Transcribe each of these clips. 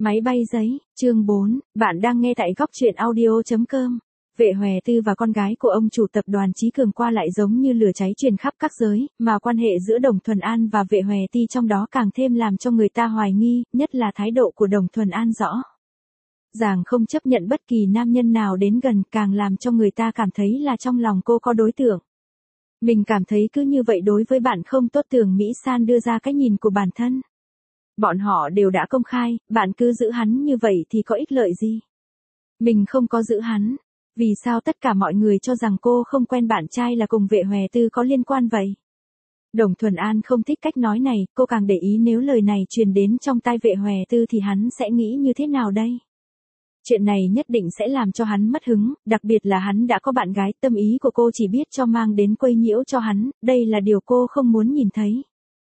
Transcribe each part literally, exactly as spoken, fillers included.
Máy bay giấy, chương bốn, bạn đang nghe tại góc truyện audio chấm com. Vệ Hòe Tư và con gái của ông chủ tập đoàn Chí Cường qua lại giống như lửa cháy truyền khắp các giới, mà quan hệ giữa Đồng Thuần An và Vệ Hòe Ty trong đó càng thêm làm cho người ta hoài nghi, nhất là thái độ của Đồng Thuần An rõ ràng không chấp nhận bất kỳ nam nhân nào đến gần, càng làm cho người ta cảm thấy là trong lòng cô có đối tượng. Mình cảm thấy cứ như vậy đối với bạn không tốt. Tưởng Mỹ San đưa ra cái nhìn của bản thân. Bọn họ đều đã công khai, bạn cứ giữ hắn như vậy thì có ích lợi gì? Mình không có giữ hắn. Vì sao tất cả mọi người cho rằng cô không quen bạn trai là cùng Vệ Hòe Tư có liên quan vậy? Đồng Thuần An không thích cách nói này, cô càng để ý nếu lời này truyền đến trong tai Vệ Hòe Tư thì hắn sẽ nghĩ như thế nào đây? Chuyện này nhất định sẽ làm cho hắn mất hứng, đặc biệt là hắn đã có bạn gái, tâm ý của cô chỉ biết cho mang đến quấy nhiễu cho hắn, đây là điều cô không muốn nhìn thấy.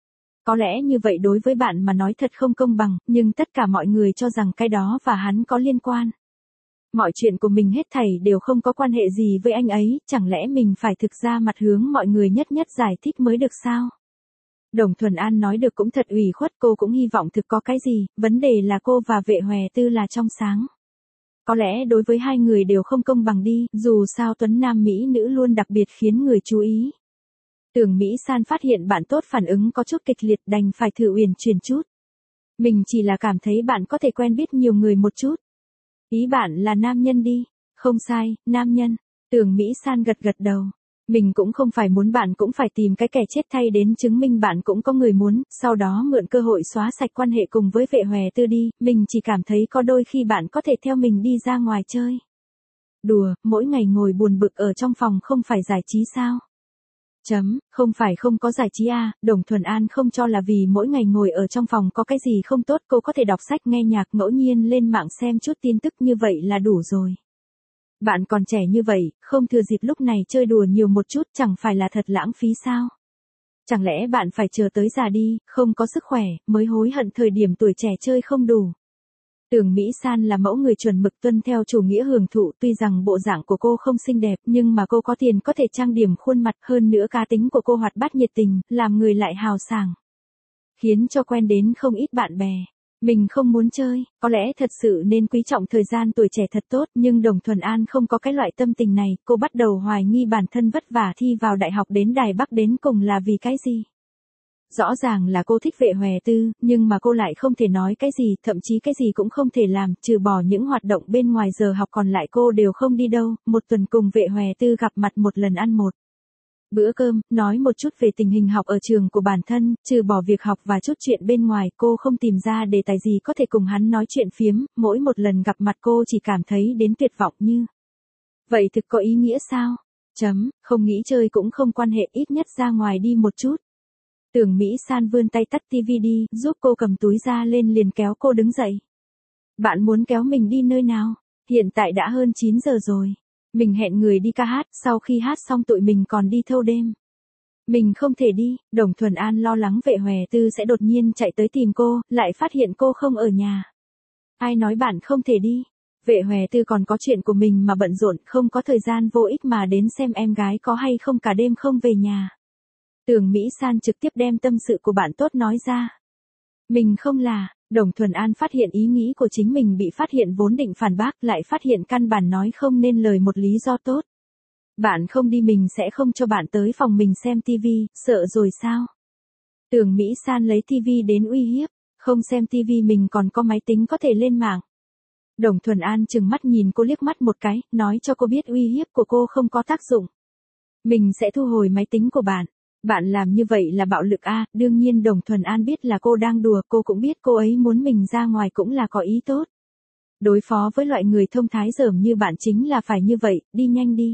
Có lẽ như vậy đối với bạn mà nói thật không công bằng, nhưng tất cả mọi người cho rằng cái đó và hắn có liên quan. Mọi chuyện của mình hết thảy đều không có quan hệ gì với anh ấy, chẳng lẽ mình phải thực ra mặt hướng mọi người nhất nhất giải thích mới được sao? Đồng Thuần An nói được cũng thật ủy khuất, cô cũng hy vọng thực có cái gì, vấn đề là cô và Vệ Hòe Tư là trong sáng. Có lẽ đối với hai người đều không công bằng đi, dù sao tuấn nam mỹ nữ luôn đặc biệt khiến người chú ý. Tưởng Mỹ San phát hiện bạn tốt phản ứng có chút kịch liệt, đành phải thử uyển chuyển chút. Mình chỉ là cảm thấy bạn có thể quen biết nhiều người một chút. Ý bạn là nam nhân đi. Không sai, nam nhân. Tưởng Mỹ San gật gật đầu. Mình cũng không phải muốn bạn cũng phải tìm cái kẻ chết thay đến chứng minh bạn cũng có người muốn, sau đó mượn cơ hội xóa sạch quan hệ cùng với Vệ Hòe Tư đi, mình chỉ cảm thấy có đôi khi bạn có thể theo mình đi ra ngoài chơi. Đùa, mỗi ngày ngồi buồn bực ở trong phòng không phải giải trí sao? Chấm, không phải không có giải trí à, Đồng Thuần An không cho là vì mỗi ngày ngồi ở trong phòng có cái gì không tốt, cô có thể đọc sách, nghe nhạc, ngẫu nhiên lên mạng xem chút tin tức, như vậy là đủ rồi. Bạn còn trẻ như vậy, không thừa dịp lúc này chơi đùa nhiều một chút chẳng phải là thật lãng phí sao? Chẳng lẽ bạn phải chờ tới già đi, không có sức khỏe, mới hối hận thời điểm tuổi trẻ chơi không đủ? Tưởng Mỹ San là mẫu người chuẩn mực tuân theo chủ nghĩa hưởng thụ, tuy rằng bộ dạng của cô không xinh đẹp, nhưng mà cô có tiền có thể trang điểm khuôn mặt, hơn nữa cá tính của cô hoạt bát nhiệt tình, làm người lại hào sảng. Khiến cho quen đến không ít bạn bè. Mình không muốn chơi, có lẽ thật sự nên quý trọng thời gian tuổi trẻ thật tốt, nhưng Đồng Thuần An không có cái loại tâm tình này, cô bắt đầu hoài nghi bản thân vất vả thi vào đại học đến Đài Bắc đến cùng là vì cái gì? Rõ ràng là cô thích Vệ Hòe Tư, nhưng mà cô lại không thể nói cái gì, thậm chí cái gì cũng không thể làm, trừ bỏ những hoạt động bên ngoài giờ học còn lại cô đều không đi đâu, một tuần cùng Vệ Hòe Tư gặp mặt một lần ăn một bữa cơm, nói một chút về tình hình học ở trường của bản thân, trừ bỏ việc học và chút chuyện bên ngoài, cô không tìm ra đề tài gì có thể cùng hắn nói chuyện phiếm, mỗi một lần gặp mặt cô chỉ cảm thấy đến tuyệt vọng như. Vậy thực có ý nghĩa sao? Chấm, không nghĩ chơi cũng không quan hệ, ít nhất ra ngoài đi một chút. Tưởng Mỹ San vươn tay tắt tivi đi, giúp cô cầm túi ra lên liền kéo cô đứng dậy. Bạn muốn kéo mình đi nơi nào? Hiện tại đã hơn chín giờ rồi. Mình hẹn người đi ca hát, sau khi hát xong tụi mình còn đi thâu đêm. Mình không thể đi, Đồng Thuần An lo lắng Vệ Hòe Tư sẽ đột nhiên chạy tới tìm cô, lại phát hiện cô không ở nhà. Ai nói bạn không thể đi? Vệ Hòe Tư còn có chuyện của mình mà bận rộn, không có thời gian vô ích mà đến xem em gái có hay không cả đêm không về nhà. Tưởng Mỹ San trực tiếp đem tâm sự của bạn tốt nói ra. Mình không là, Đồng Thuần An phát hiện ý nghĩ của chính mình bị phát hiện, vốn định phản bác lại phát hiện căn bản nói không nên lời một lý do tốt. Bạn không đi mình sẽ không cho bạn tới phòng mình xem tivi, sợ rồi sao? Tưởng Mỹ San lấy tivi đến uy hiếp, không xem tivi mình còn có máy tính có thể lên mạng. Đồng Thuần An chừng mắt nhìn cô liếc mắt một cái, nói cho cô biết uy hiếp của cô không có tác dụng. Mình sẽ thu hồi máy tính của bạn. Bạn làm như vậy là bạo lực a, đương nhiên Đồng Thuần An biết là cô đang đùa, cô cũng biết cô ấy muốn mình ra ngoài cũng là có ý tốt. Đối phó với loại người thông thái dởm như bạn chính là phải như vậy, đi nhanh đi.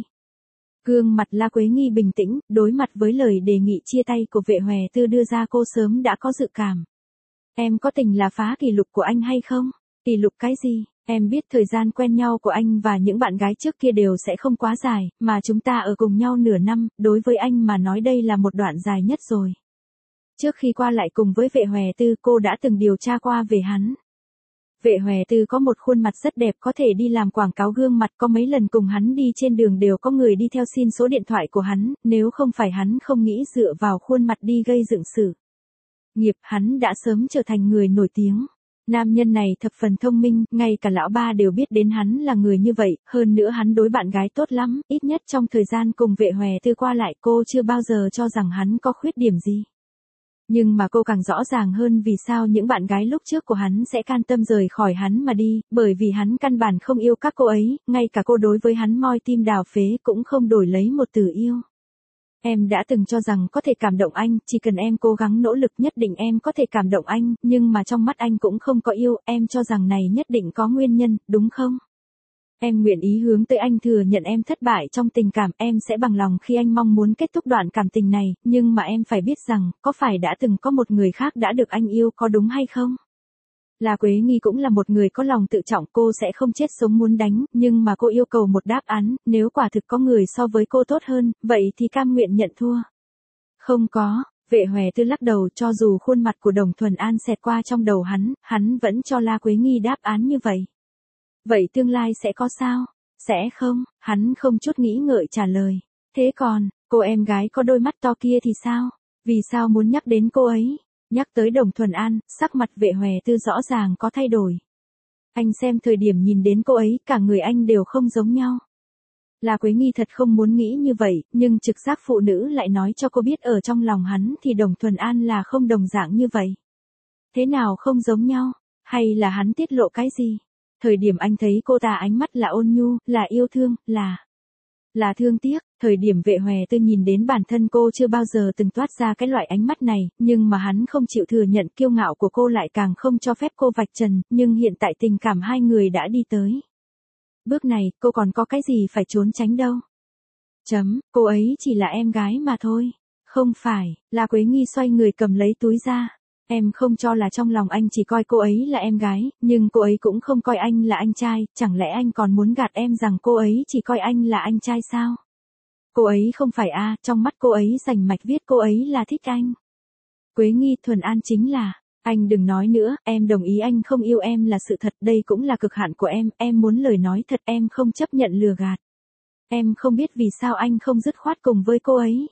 Gương mặt La Quế Nghi bình tĩnh, đối mặt với lời đề nghị chia tay của Vệ Hòe Tư đưa ra, cô sớm đã có dự cảm. Em có tình là phá kỷ lục của anh hay không? Kỷ lục cái gì? Em biết thời gian quen nhau của anh và những bạn gái trước kia đều sẽ không quá dài, mà chúng ta ở cùng nhau nửa năm, đối với anh mà nói đây là một đoạn dài nhất rồi. Trước khi qua lại cùng với Vệ Hòe Tư, cô đã từng điều tra qua về hắn. Vệ Hòe Tư có một khuôn mặt rất đẹp, có thể đi làm quảng cáo gương mặt, có mấy lần cùng hắn đi trên đường đều có người đi theo xin số điện thoại của hắn, nếu không phải hắn không nghĩ dựa vào khuôn mặt đi gây dựng sự nghiệp, hắn đã sớm trở thành người nổi tiếng. Nam nhân này thập phần thông minh, ngay cả lão ba đều biết đến hắn là người như vậy, hơn nữa hắn đối bạn gái tốt lắm, ít nhất trong thời gian cùng Vệ Hòe Tư qua lại cô chưa bao giờ cho rằng hắn có khuyết điểm gì. Nhưng mà cô càng rõ ràng hơn vì sao những bạn gái lúc trước của hắn sẽ can tâm rời khỏi hắn mà đi, bởi vì hắn căn bản không yêu các cô ấy, ngay cả cô đối với hắn moi tim đào phế cũng không đổi lấy một từ yêu. Em đã từng cho rằng có thể cảm động anh, chỉ cần em cố gắng nỗ lực nhất định em có thể cảm động anh, nhưng mà trong mắt anh cũng không có yêu, em cho rằng này nhất định có nguyên nhân, đúng không? Em nguyện ý hướng tới anh thừa nhận em thất bại trong tình cảm, em sẽ bằng lòng khi anh mong muốn kết thúc đoạn cảm tình này, nhưng mà em phải biết rằng, có phải đã từng có một người khác đã được anh yêu có đúng hay không? La Quế Nghi cũng là một người có lòng tự trọng, cô sẽ không chết sống muốn đánh, nhưng mà cô yêu cầu một đáp án, nếu quả thực có người so với cô tốt hơn, vậy thì cam nguyện nhận thua. Không có, Vệ Hòe Tư lắc đầu, cho dù khuôn mặt của Đồng Thuần An xẹt qua trong đầu hắn, hắn vẫn cho La Quế Nghi đáp án như vậy. Vậy tương lai sẽ có sao? Sẽ không, hắn không chút nghĩ ngợi trả lời. Thế còn, cô em gái có đôi mắt to kia thì sao? Vì sao muốn nhắc đến cô ấy? Nhắc tới Đồng Thuần An, sắc mặt Vệ Hòe Tư rõ ràng có thay đổi. Anh xem thời điểm nhìn đến cô ấy, cả người anh đều không giống nhau. La Quế Nghi thật không muốn nghĩ như vậy, nhưng trực giác phụ nữ lại nói cho cô biết ở trong lòng hắn thì Đồng Thuần An là không đồng dạng như vậy. Thế nào không giống nhau? Hay là hắn tiết lộ cái gì? Thời điểm anh thấy cô ta ánh mắt là ôn nhu, là yêu thương, là... là thương tiếc, thời điểm Vệ Hòe Tư nhìn đến bản thân cô chưa bao giờ từng toát ra cái loại ánh mắt này, nhưng mà hắn không chịu thừa nhận kiêu ngạo của cô lại càng không cho phép cô vạch trần, nhưng hiện tại tình cảm hai người đã đi tới. Bước này, cô còn có cái gì phải trốn tránh đâu. Chấm, cô ấy chỉ là em gái mà thôi. Không phải, La Quế Nghi xoay người cầm lấy túi ra. Em không cho là trong lòng anh chỉ coi cô ấy là em gái, nhưng cô ấy cũng không coi anh là anh trai, chẳng lẽ anh còn muốn gạt em rằng cô ấy chỉ coi anh là anh trai sao? Cô ấy không phải a, à, trong mắt cô ấy rành mạch viết cô ấy là thích anh. Quế Nghi, Thuần An chính là, anh đừng nói nữa, em đồng ý anh không yêu em là sự thật, đây cũng là cực hạn của em, em muốn lời nói thật, em không chấp nhận lừa gạt. Em không biết vì sao anh không dứt khoát cùng với cô ấy.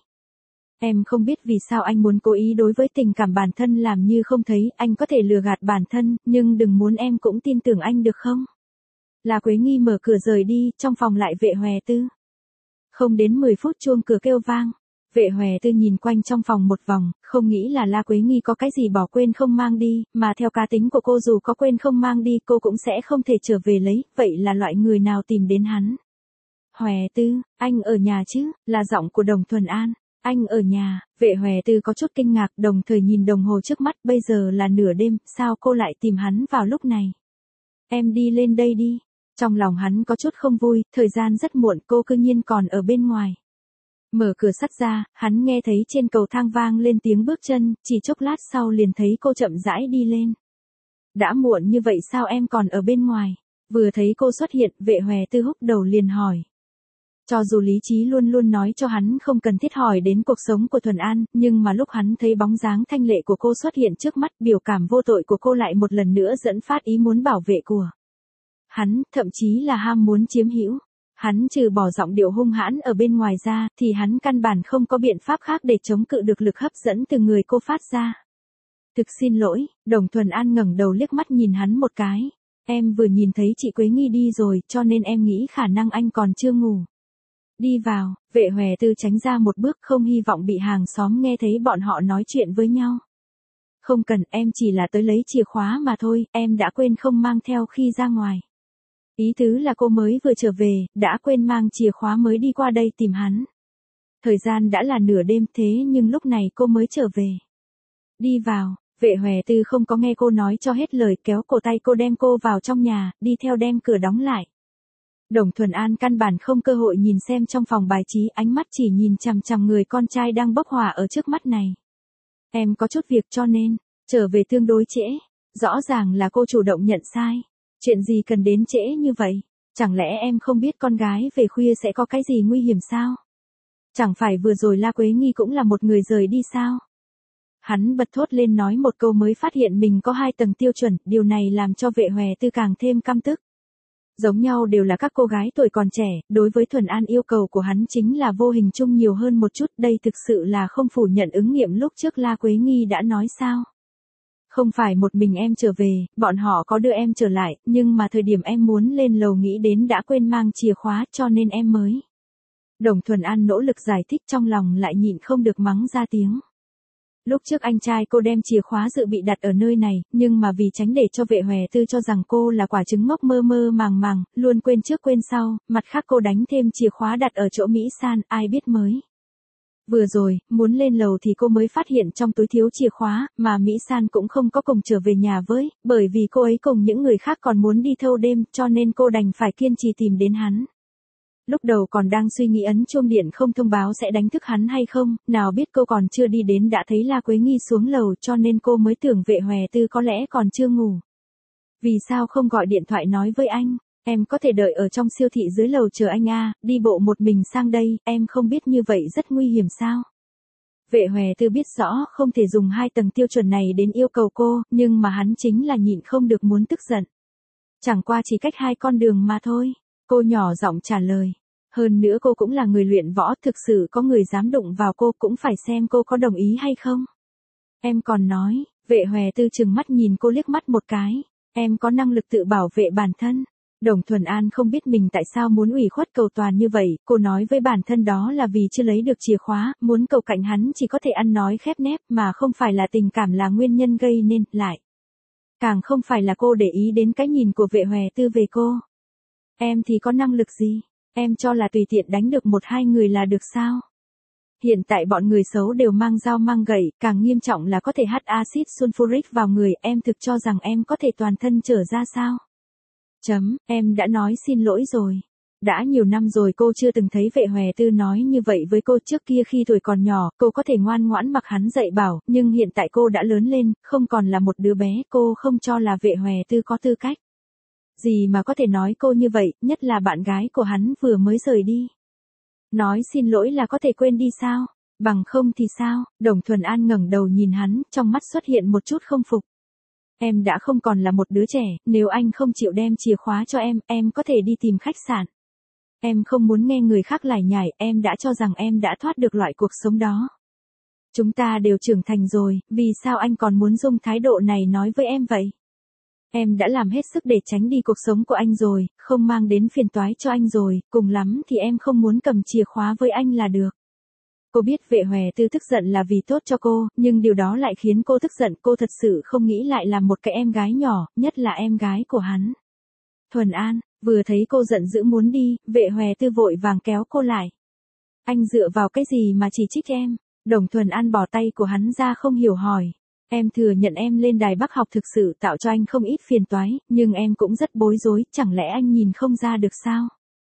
Em không biết vì sao anh muốn cố ý đối với tình cảm bản thân làm như không thấy, anh có thể lừa gạt bản thân, nhưng đừng muốn em cũng tin tưởng anh được không? La Quế Nghi mở cửa rời đi, trong phòng lại Vệ Hòe Tư. Không đến mười phút chuông cửa kêu vang. Vệ Hòe Tư nhìn quanh trong phòng một vòng, không nghĩ là La Quế Nghi có cái gì bỏ quên không mang đi, mà theo cá tính của cô dù có quên không mang đi cô cũng sẽ không thể trở về lấy, vậy là loại người nào tìm đến hắn? Hòe Tư, anh ở nhà chứ, là giọng của Đồng Thuần An. Anh ở nhà, Vệ Hòe Tư có chút kinh ngạc, đồng thời nhìn đồng hồ trước mắt, bây giờ là nửa đêm, sao cô lại tìm hắn vào lúc này? Em đi lên đây đi. Trong lòng hắn có chút không vui, thời gian rất muộn, cô cư nhiên còn ở bên ngoài. Mở cửa sắt ra, hắn nghe thấy trên cầu thang vang lên tiếng bước chân, chỉ chốc lát sau liền thấy cô chậm rãi đi lên. Đã muộn như vậy sao em còn ở bên ngoài? Vừa thấy cô xuất hiện, Vệ Hòe Tư húc đầu liền hỏi. Cho dù lý trí luôn luôn nói cho hắn không cần thiết hỏi đến cuộc sống của Thuần An, nhưng mà lúc hắn thấy bóng dáng thanh lệ của cô xuất hiện trước mắt, biểu cảm vô tội của cô lại một lần nữa dẫn phát ý muốn bảo vệ của hắn, thậm chí là ham muốn chiếm hữu. Hắn trừ bỏ giọng điệu hung hãn ở bên ngoài ra, thì hắn căn bản không có biện pháp khác để chống cự được lực hấp dẫn từ người cô phát ra. Thực xin lỗi, Đồng Thuần An ngẩng đầu liếc mắt nhìn hắn một cái. Em vừa nhìn thấy chị Quế Nghi đi rồi, cho nên em nghĩ khả năng anh còn chưa ngủ. Đi vào, Vệ Hòe Tư tránh ra một bước, không hy vọng bị hàng xóm nghe thấy bọn họ nói chuyện với nhau. Không cần, em chỉ là tới lấy chìa khóa mà thôi, em đã quên không mang theo khi ra ngoài. Ý tứ là cô mới vừa trở về, đã quên mang chìa khóa mới đi qua đây tìm hắn. Thời gian đã là nửa đêm thế nhưng lúc này cô mới trở về. Đi vào, Vệ Hòe Tư không có nghe cô nói cho hết lời, kéo cổ tay cô đem cô vào trong nhà, đi theo đem cửa đóng lại. Đồng Thuần An căn bản không cơ hội nhìn xem trong phòng bài trí, ánh mắt chỉ nhìn chằm chằm người con trai đang bốc hỏa ở trước mắt này. Em có chút việc cho nên, trở về tương đối trễ. Rõ ràng là cô chủ động nhận sai. Chuyện gì cần đến trễ như vậy? Chẳng lẽ em không biết con gái về khuya sẽ có cái gì nguy hiểm sao? Chẳng phải vừa rồi La Quế Nghi cũng là một người rời đi sao? Hắn bật thốt lên nói một câu mới phát hiện mình có hai tầng tiêu chuẩn, điều này làm cho Vệ Hòe Tư càng thêm căm tức. Giống nhau đều là các cô gái tuổi còn trẻ, đối với Thuần An yêu cầu của hắn chính là vô hình chung nhiều hơn một chút, đây thực sự là không phủ nhận ứng nghiệm lúc trước La Quế Nghi đã nói sao. Không phải một mình em trở về, bọn họ có đưa em trở lại, nhưng mà thời điểm em muốn lên lầu nghĩ đến đã quên mang chìa khóa cho nên em mới. Đồng Thuần An nỗ lực giải thích trong lòng lại nhịn không được mắng ra tiếng. Lúc trước anh trai cô đem chìa khóa dự bị đặt ở nơi này, nhưng mà vì tránh để cho Vệ Hòe Tư cho rằng cô là quả trứng ngốc mơ mơ màng màng, luôn quên trước quên sau, mặt khác cô đánh thêm chìa khóa đặt ở chỗ Mỹ San, ai biết mới. Vừa rồi, muốn lên lầu thì cô mới phát hiện trong túi thiếu chìa khóa, mà Mỹ San cũng không có cùng trở về nhà với, bởi vì cô ấy cùng những người khác còn muốn đi thâu đêm, cho nên cô đành phải kiên trì tìm đến hắn. Lúc đầu còn đang suy nghĩ ấn chuông điện không thông báo sẽ đánh thức hắn hay không, nào biết cô còn chưa đi đến đã thấy La Quế Nghi xuống lầu cho nên cô mới tưởng Vệ Hòe Tư có lẽ còn chưa ngủ. Vì sao không gọi điện thoại nói với anh, em có thể đợi ở trong siêu thị dưới lầu chờ anh à, đi bộ một mình sang đây, em không biết như vậy rất nguy hiểm sao? Vệ Hòe Tư biết rõ không thể dùng hai tầng tiêu chuẩn này đến yêu cầu cô, nhưng mà hắn chính là nhịn không được muốn tức giận. Chẳng qua chỉ cách hai con đường mà thôi. Cô nhỏ giọng trả lời. Hơn nữa cô cũng là người luyện võ, thực sự có người dám đụng vào cô cũng phải xem cô có đồng ý hay không. Em còn nói, Vệ Hòe Tư chừng mắt nhìn cô liếc mắt một cái. Em có năng lực tự bảo vệ bản thân. Đồng Thuần An không biết mình tại sao muốn ủy khuất cầu toàn như vậy, cô nói với bản thân đó là vì chưa lấy được chìa khóa, muốn cầu cạnh hắn chỉ có thể ăn nói khép nép mà không phải là tình cảm là nguyên nhân gây nên, lại. Càng không phải là cô để ý đến cái nhìn của Vệ Hòe Tư về cô. Em thì có năng lực gì? Em cho là tùy tiện đánh được một hai người là được sao? Hiện tại bọn người xấu đều mang dao mang gậy, càng nghiêm trọng là có thể hắt axit sulfuric vào người, em thực cho rằng em có thể toàn thân trở ra sao? Chấm, em đã nói xin lỗi rồi. Đã nhiều năm rồi cô chưa từng thấy Vệ Hòe Tư nói như vậy với cô, trước kia khi tuổi còn nhỏ, cô có thể ngoan ngoãn mặc hắn dạy bảo, nhưng hiện tại cô đã lớn lên, không còn là một đứa bé, cô không cho là Vệ Hòe Tư có tư cách. Gì mà có thể nói cô như vậy, nhất là bạn gái của hắn vừa mới rời đi. Nói xin lỗi là có thể quên đi sao? Bằng không thì sao? Đồng Thuần An ngẩng đầu nhìn hắn, trong mắt xuất hiện một chút không phục. Em đã không còn là một đứa trẻ, nếu anh không chịu đem chìa khóa cho em, em có thể đi tìm khách sạn. Em không muốn nghe người khác lải nhải, em đã cho rằng em đã thoát được loại cuộc sống đó. Chúng ta đều trưởng thành rồi, vì sao anh còn muốn dùng thái độ này nói với em vậy? Em đã làm hết sức để tránh đi cuộc sống của anh rồi, không mang đến phiền toái cho anh rồi, cùng lắm thì em không muốn cầm chìa khóa với anh là được. Cô biết Vệ Hòe Tư tức giận là vì tốt cho cô, nhưng điều đó lại khiến cô tức giận, cô thật sự không nghĩ lại làm một cái em gái nhỏ, nhất là em gái của hắn. Thuần An, vừa thấy cô giận dữ muốn đi, Vệ Hòe Tư vội vàng kéo cô lại. Anh dựa vào cái gì mà chỉ trích em? Đồng Thuần An bỏ tay của hắn ra không hiểu hỏi. Em thừa nhận em lên Đài Bắc học thực sự tạo cho anh không ít phiền toái, nhưng em cũng rất bối rối, chẳng lẽ anh nhìn không ra được sao?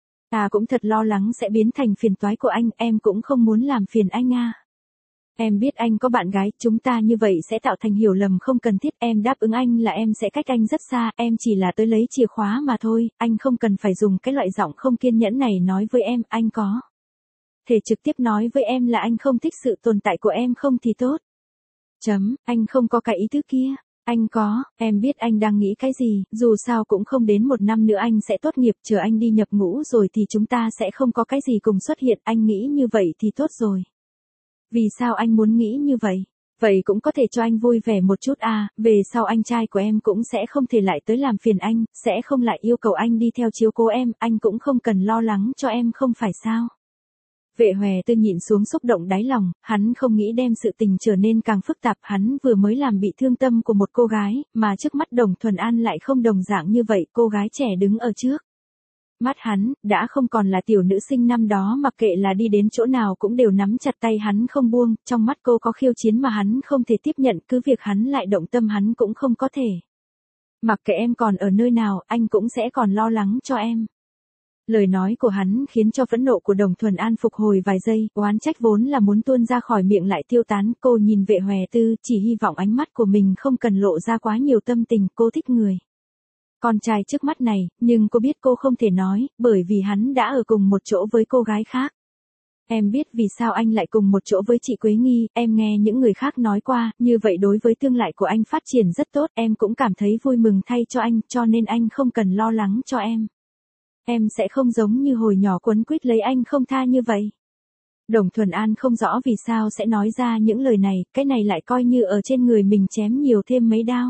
Ta cũng thật lo lắng sẽ biến thành phiền toái của anh, em cũng không muốn làm phiền anh à. Em biết anh có bạn gái, chúng ta như vậy sẽ tạo thành hiểu lầm không cần thiết, em đáp ứng anh là em sẽ cách anh rất xa, em chỉ là tới lấy chìa khóa mà thôi, anh không cần phải dùng cái loại giọng không kiên nhẫn này nói với em, anh có thể trực tiếp nói với em là anh không thích sự tồn tại của em không thì tốt. Chấm, anh không có cái ý tứ kia. Anh có, em biết anh đang nghĩ cái gì, dù sao cũng không đến một năm nữa anh sẽ tốt nghiệp, chờ anh đi nhập ngũ rồi thì chúng ta sẽ không có cái gì cùng xuất hiện, anh nghĩ như vậy thì tốt rồi. Vì sao anh muốn nghĩ như vậy? Vậy cũng có thể cho anh vui vẻ một chút à, về sau anh trai của em cũng sẽ không thể lại tới làm phiền anh, sẽ không lại yêu cầu anh đi theo chiếu cố em, anh cũng không cần lo lắng cho em không phải sao? Vệ Hòe Tư nhịn xuống xúc động đáy lòng, hắn không nghĩ đem sự tình trở nên càng phức tạp, hắn vừa mới làm bị thương tâm của một cô gái, mà trước mắt Đồng Thuần An lại không đồng dạng như vậy, cô gái trẻ đứng ở trước. Mắt hắn, đã không còn là tiểu nữ sinh năm đó, mặc kệ là đi đến chỗ nào cũng đều nắm chặt tay hắn không buông, trong mắt cô có khiêu chiến mà hắn không thể tiếp nhận, cứ việc hắn lại động tâm hắn cũng không có thể. Mặc kệ em còn ở nơi nào, anh cũng sẽ còn lo lắng cho em. Lời nói của hắn khiến cho phẫn nộ của Đồng Thuần An phục hồi vài giây, oán trách vốn là muốn tuôn ra khỏi miệng lại tiêu tán, cô nhìn Vệ Hòe Tư, chỉ hy vọng ánh mắt của mình không cần lộ ra quá nhiều tâm tình, cô thích người con trai trước mắt này, nhưng cô biết cô không thể nói, bởi vì hắn đã ở cùng một chỗ với cô gái khác. Em biết vì sao anh lại cùng một chỗ với chị Quế Nghi, em nghe những người khác nói qua, như vậy đối với tương lai của anh phát triển rất tốt, em cũng cảm thấy vui mừng thay cho anh, cho nên anh không cần lo lắng cho em. Em sẽ không giống như hồi nhỏ quấn quýt lấy anh không tha như vậy. Đồng Thuần An không rõ vì sao sẽ nói ra những lời này, cái này lại coi như ở trên người mình chém nhiều thêm mấy đao.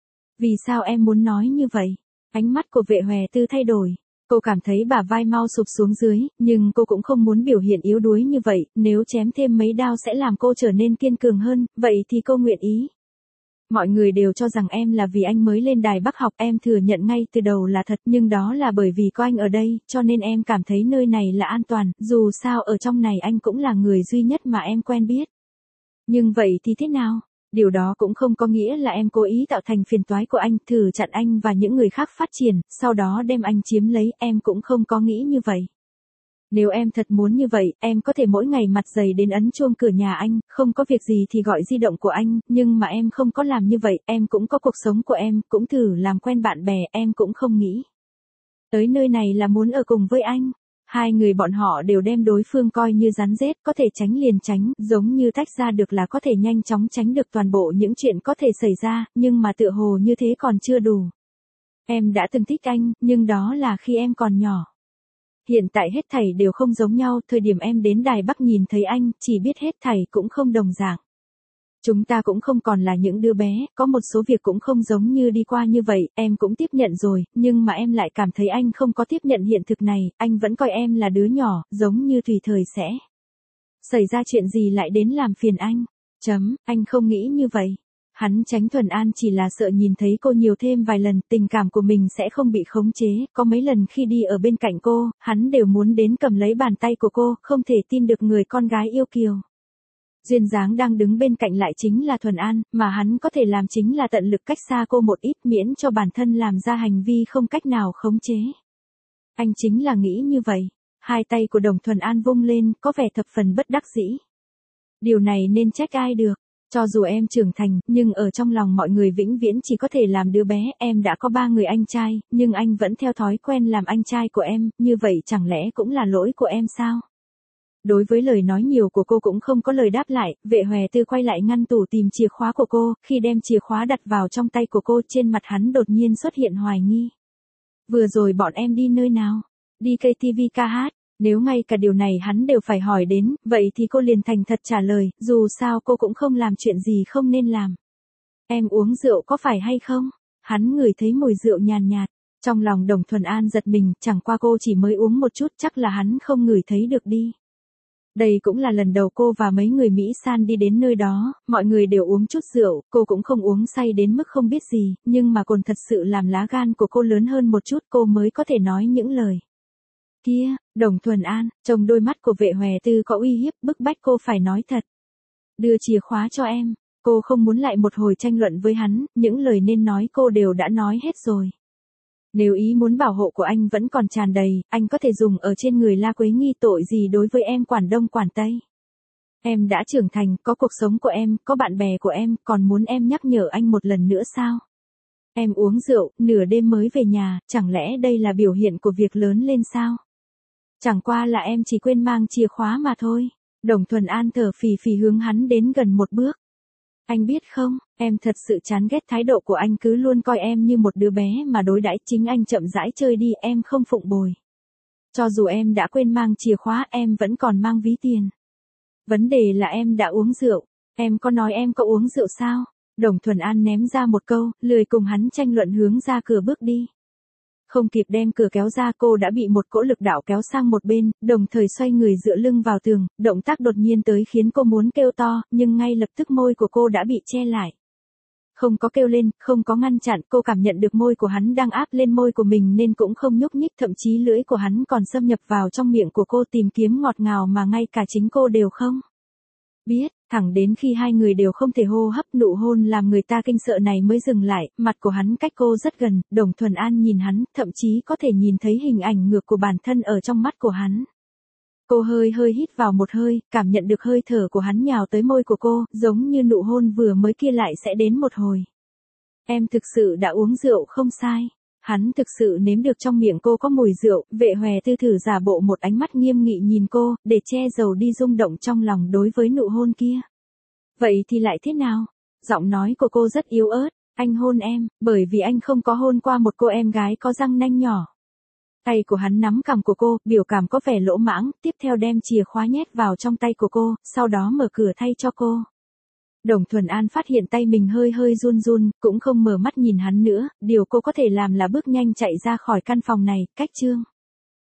Vì sao em muốn nói như vậy? Ánh mắt của Vệ Hòe Tư thay đổi. Cô cảm thấy bả vai mau sụp xuống dưới, nhưng cô cũng không muốn biểu hiện yếu đuối như vậy, nếu chém thêm mấy đao sẽ làm cô trở nên kiên cường hơn, vậy thì cô nguyện ý. Mọi người đều cho rằng em là vì anh mới lên Đài Bắc học, em thừa nhận ngay từ đầu là thật, nhưng đó là bởi vì có anh ở đây, cho nên em cảm thấy nơi này là an toàn, dù sao ở trong này anh cũng là người duy nhất mà em quen biết. Nhưng vậy thì thế nào? Điều đó cũng không có nghĩa là em cố ý tạo thành phiền toái của anh, thử chặn anh và những người khác phát triển, sau đó đem anh chiếm lấy, em cũng không có nghĩ như vậy. Nếu em thật muốn như vậy, em có thể mỗi ngày mặt dày đến ấn chuông cửa nhà anh, không có việc gì thì gọi di động của anh, nhưng mà em không có làm như vậy, em cũng có cuộc sống của em, cũng thử làm quen bạn bè, em cũng không nghĩ. Tới nơi này là muốn ở cùng với anh. Hai người bọn họ đều đem đối phương coi như rắn rết, có thể tránh liền tránh, giống như tách ra được là có thể nhanh chóng tránh được toàn bộ những chuyện có thể xảy ra, nhưng mà tựa hồ như thế còn chưa đủ. Em đã từng thích anh, nhưng đó là khi em còn nhỏ. Hiện tại hết thảy đều không giống nhau, thời điểm em đến Đài Bắc nhìn thấy anh, chỉ biết hết thảy cũng không đồng dạng. Chúng ta cũng không còn là những đứa bé, có một số việc cũng không giống như đi qua như vậy, em cũng tiếp nhận rồi, nhưng mà em lại cảm thấy anh không có tiếp nhận hiện thực này, anh vẫn coi em là đứa nhỏ, giống như tùy thời sẽ xảy ra chuyện gì lại đến làm phiền anh. Chấm, anh không nghĩ như vậy. Hắn tránh Thuần An chỉ là sợ nhìn thấy cô nhiều thêm vài lần, tình cảm của mình sẽ không bị khống chế, có mấy lần khi đi ở bên cạnh cô, hắn đều muốn đến cầm lấy bàn tay của cô, không thể tin được người con gái yêu kiều. Duyên dáng đang đứng bên cạnh lại chính là Thuần An, mà hắn có thể làm chính là tận lực cách xa cô một ít miễn cho bản thân làm ra hành vi không cách nào khống chế. Anh chính là nghĩ như vậy. Hai tay của Đồng Thuần An vung lên, có vẻ thập phần bất đắc dĩ. Điều này nên trách ai được. Cho dù em trưởng thành, nhưng ở trong lòng mọi người vĩnh viễn chỉ có thể làm đứa bé, em đã có ba người anh trai, nhưng anh vẫn theo thói quen làm anh trai của em, như vậy chẳng lẽ cũng là lỗi của em sao? Đối với lời nói nhiều của cô cũng không có lời đáp lại, Vệ Hòe Tư quay lại ngăn tủ tìm chìa khóa của cô, khi đem chìa khóa đặt vào trong tay của cô trên mặt hắn đột nhiên xuất hiện hoài nghi. Vừa rồi bọn em đi nơi nào? Đi ca tê vê ca hát. Nếu ngay cả điều này hắn đều phải hỏi đến, vậy thì cô liền thành thật trả lời, dù sao cô cũng không làm chuyện gì không nên làm. Em uống rượu có phải hay không? Hắn ngửi thấy mùi rượu nhàn nhạt, trong lòng Đồng Thuần An giật mình, chẳng qua cô chỉ mới uống một chút, chắc là hắn không ngửi thấy được đi. Đây cũng là lần đầu cô và mấy người Mỹ San đi đến nơi đó, mọi người đều uống chút rượu, cô cũng không uống say đến mức không biết gì, nhưng mà cồn thật sự làm lá gan của cô lớn hơn một chút, cô mới có thể nói những lời kia. Đồng Thuần An, trong đôi mắt của Vệ Hòe Tư có uy hiếp, bức bách cô phải nói thật. Đưa chìa khóa cho em. Cô không muốn lại một hồi tranh luận với hắn, những lời nên nói cô đều đã nói hết rồi. Nếu ý muốn bảo hộ của anh vẫn còn tràn đầy, anh có thể dùng ở trên người La Quế Nghi, tội gì đối với em quản đông quản tây. Em đã trưởng thành, có cuộc sống của em, có bạn bè của em, còn muốn em nhắc nhở anh một lần nữa sao? Em uống rượu, nửa đêm mới về nhà, chẳng lẽ đây là biểu hiện của việc lớn lên sao? Chẳng qua là em chỉ quên mang chìa khóa mà thôi. Đồng Thuần An thở phì phì hướng hắn đến gần một bước. Anh biết không, em thật sự chán ghét thái độ của anh, cứ luôn coi em như một đứa bé mà đối đãi, chính anh chậm rãi chơi đi, em không phụng bồi. Cho dù em đã quên mang chìa khóa, em vẫn còn mang ví tiền. Vấn đề là em đã uống rượu, em có nói em có uống rượu sao? Đồng Thuần An ném ra một câu, lười cùng hắn tranh luận hướng ra cửa bước đi. Không kịp đem cửa kéo ra, cô đã bị một cỗ lực đạo kéo sang một bên, đồng thời xoay người dựa lưng vào tường, động tác đột nhiên tới khiến cô muốn kêu to, nhưng ngay lập tức môi của cô đã bị che lại. Không có kêu lên, không có ngăn chặn, cô cảm nhận được môi của hắn đang áp lên môi của mình nên cũng không nhúc nhích, thậm chí lưỡi của hắn còn xâm nhập vào trong miệng của cô tìm kiếm ngọt ngào mà ngay cả chính cô đều không biết, thẳng đến khi hai người đều không thể hô hấp, nụ hôn làm người ta kinh sợ này mới dừng lại, mặt của hắn cách cô rất gần, Đồng Thuần An nhìn hắn, thậm chí có thể nhìn thấy hình ảnh ngược của bản thân ở trong mắt của hắn. Cô hơi hơi hít vào một hơi, cảm nhận được hơi thở của hắn nhào tới môi của cô, giống như nụ hôn vừa mới kia lại sẽ đến một hồi. Em thực sự đã uống rượu không sai. Hắn thực sự nếm được trong miệng cô có mùi rượu, Vệ Hòe Tư thử giả bộ một ánh mắt nghiêm nghị nhìn cô, để che giấu đi rung động trong lòng đối với nụ hôn kia. Vậy thì lại thế nào? Giọng nói của cô rất yếu ớt, anh hôn em, bởi vì anh không có hôn qua một cô em gái có răng nanh nhỏ. Tay của hắn nắm cằm của cô, biểu cảm có vẻ lỗ mãng, tiếp theo đem chìa khóa nhét vào trong tay của cô, sau đó mở cửa thay cho cô. Đồng Thuần An phát hiện tay mình hơi hơi run run, cũng không mở mắt nhìn hắn nữa, điều cô có thể làm là bước nhanh chạy ra khỏi căn phòng này, cách Trương